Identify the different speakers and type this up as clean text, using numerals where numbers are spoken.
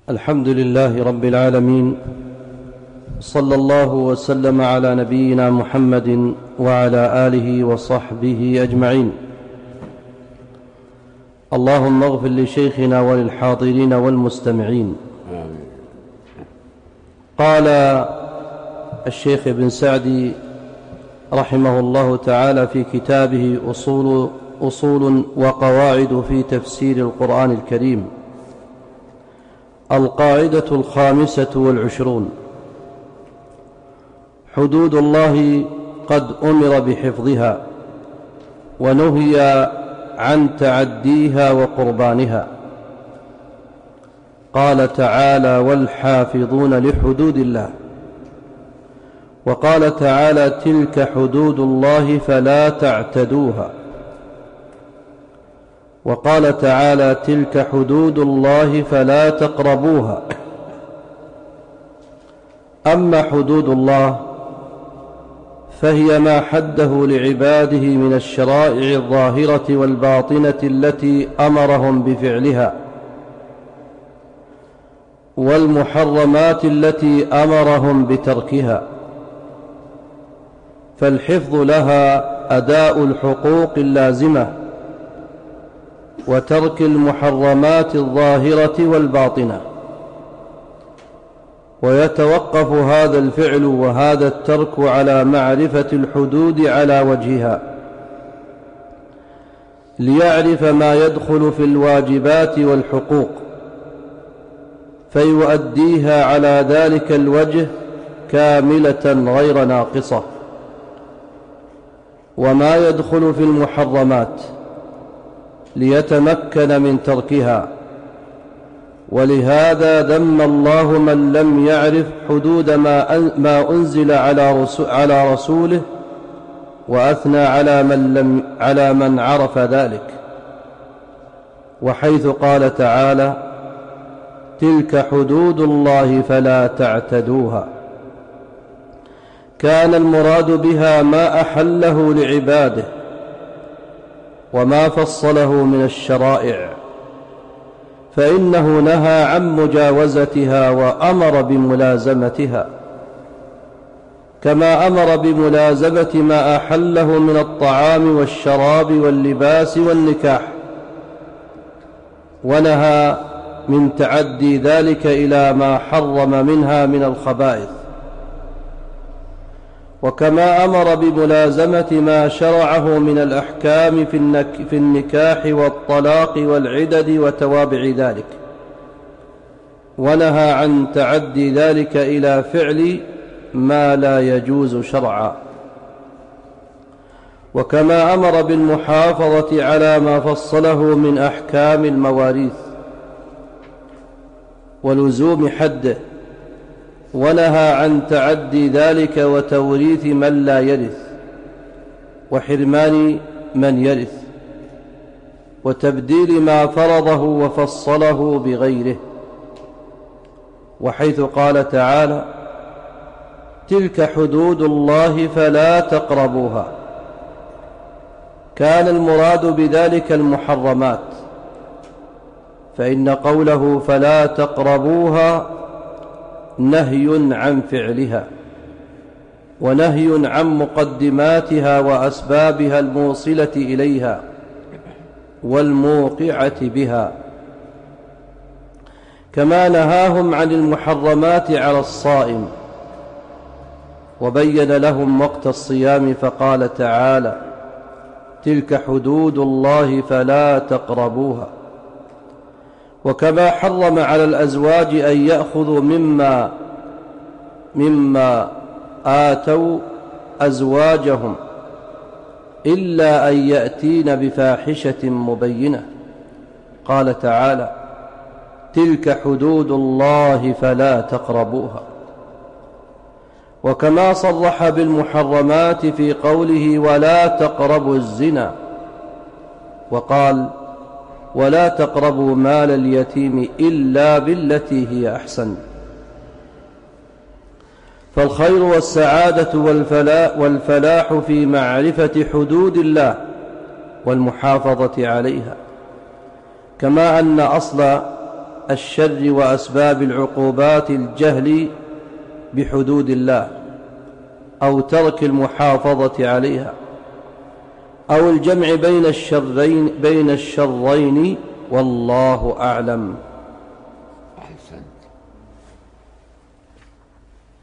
Speaker 1: الحمد لله رب العالمين، صلى الله وسلم على نبينا محمد وعلى آله وصحبه أجمعين. اللهم اغفر لشيخنا وللحاضرين والمستمعين. قال الشيخ ابن سعدي رحمه الله تعالى في كتابه أصول وقواعد في تفسير القرآن الكريم: القاعدة 25: حدود الله قد أمر بحفظها ونهي عن تعديها وقربانها. قال تعالى: والحافظون لحدود الله. وقال تعالى: تلك حدود الله فلا تعتدوها. وقال تعالى: تلك حدود الله فلا تقربوها. أما حدود الله فهي ما حده لعباده من الشرائع الظاهرة والباطنة التي أمرهم بفعلها، والمحرمات التي أمرهم بتركها، فالحفظ لها أداء الحقوق اللازمة وترك المحرمات الظاهرة والباطنة. ويتوقف هذا الفعل وهذا الترك على معرفة الحدود على وجهها، ليعرف ما يدخل في الواجبات والحقوق فيؤديها على ذلك الوجه كاملة غير ناقصة، وما يدخل في المحرمات ليتمكن من تركها. ولهذا ذم الله من لم يعرف حدود ما أنزل على رسوله، وأثنى على من عرف ذلك، وحيث قال تعالى: تلك حدود الله فلا تعتدوها، كان المراد بها ما أحله لعباده وما فصله من الشرائع، فإنه نهى عن مجاوزتها وأمر بملازمتها، كما أمر بملازمة ما أحله من الطعام والشراب واللباس والنكاح، ونهى من تعدي ذلك إلى ما حرم منها من الخبائث، وكما أمر بملازمة ما شرعه من الأحكام في النكاح والطلاق والعدد وتوابع ذلك، ونهى عن تعدي ذلك إلى فعل ما لا يجوز شرعا، وكما أمر بالمحافظة على ما فصله من أحكام المواريث ولزوم حده، ونهى عن تعدي ذلك وتوريث من لا يرث وحرمان من يرث وتبديل ما فرضه وفصله بغيره، وحيث قال تعالى: تلك حدود الله فلا تقربوها، كان المراد بذلك المحرمات، فإن قوله فلا تقربوها نهي عن فعلها، ونهي عن مقدماتها وأسبابها الموصلة إليها والموقعة بها، كما نهاهم عن المحرمات على الصائم، وبين لهم وقت الصيام فقال تعالى: تلك حدود الله فلا تقربوها. وكما حرم على الأزواج أن يأخذوا مما آتوا أزواجهم إلا أن يأتين بفاحشة مبينة، قال تعالى: تلك حدود الله فلا تقربوها. وكما صرح بالمحرمات في قوله: ولا تقربوا الزنا، وقال: ولا تقربوا مال اليتيم إلا بالتي هي أحسن. فالخير والسعادة والفلاح في معرفة حدود الله والمحافظة عليها، كما أن أصل الشر وأسباب العقوبات الجهل بحدود الله أو ترك المحافظة عليها أو الجمع بين الشرين والله أعلم.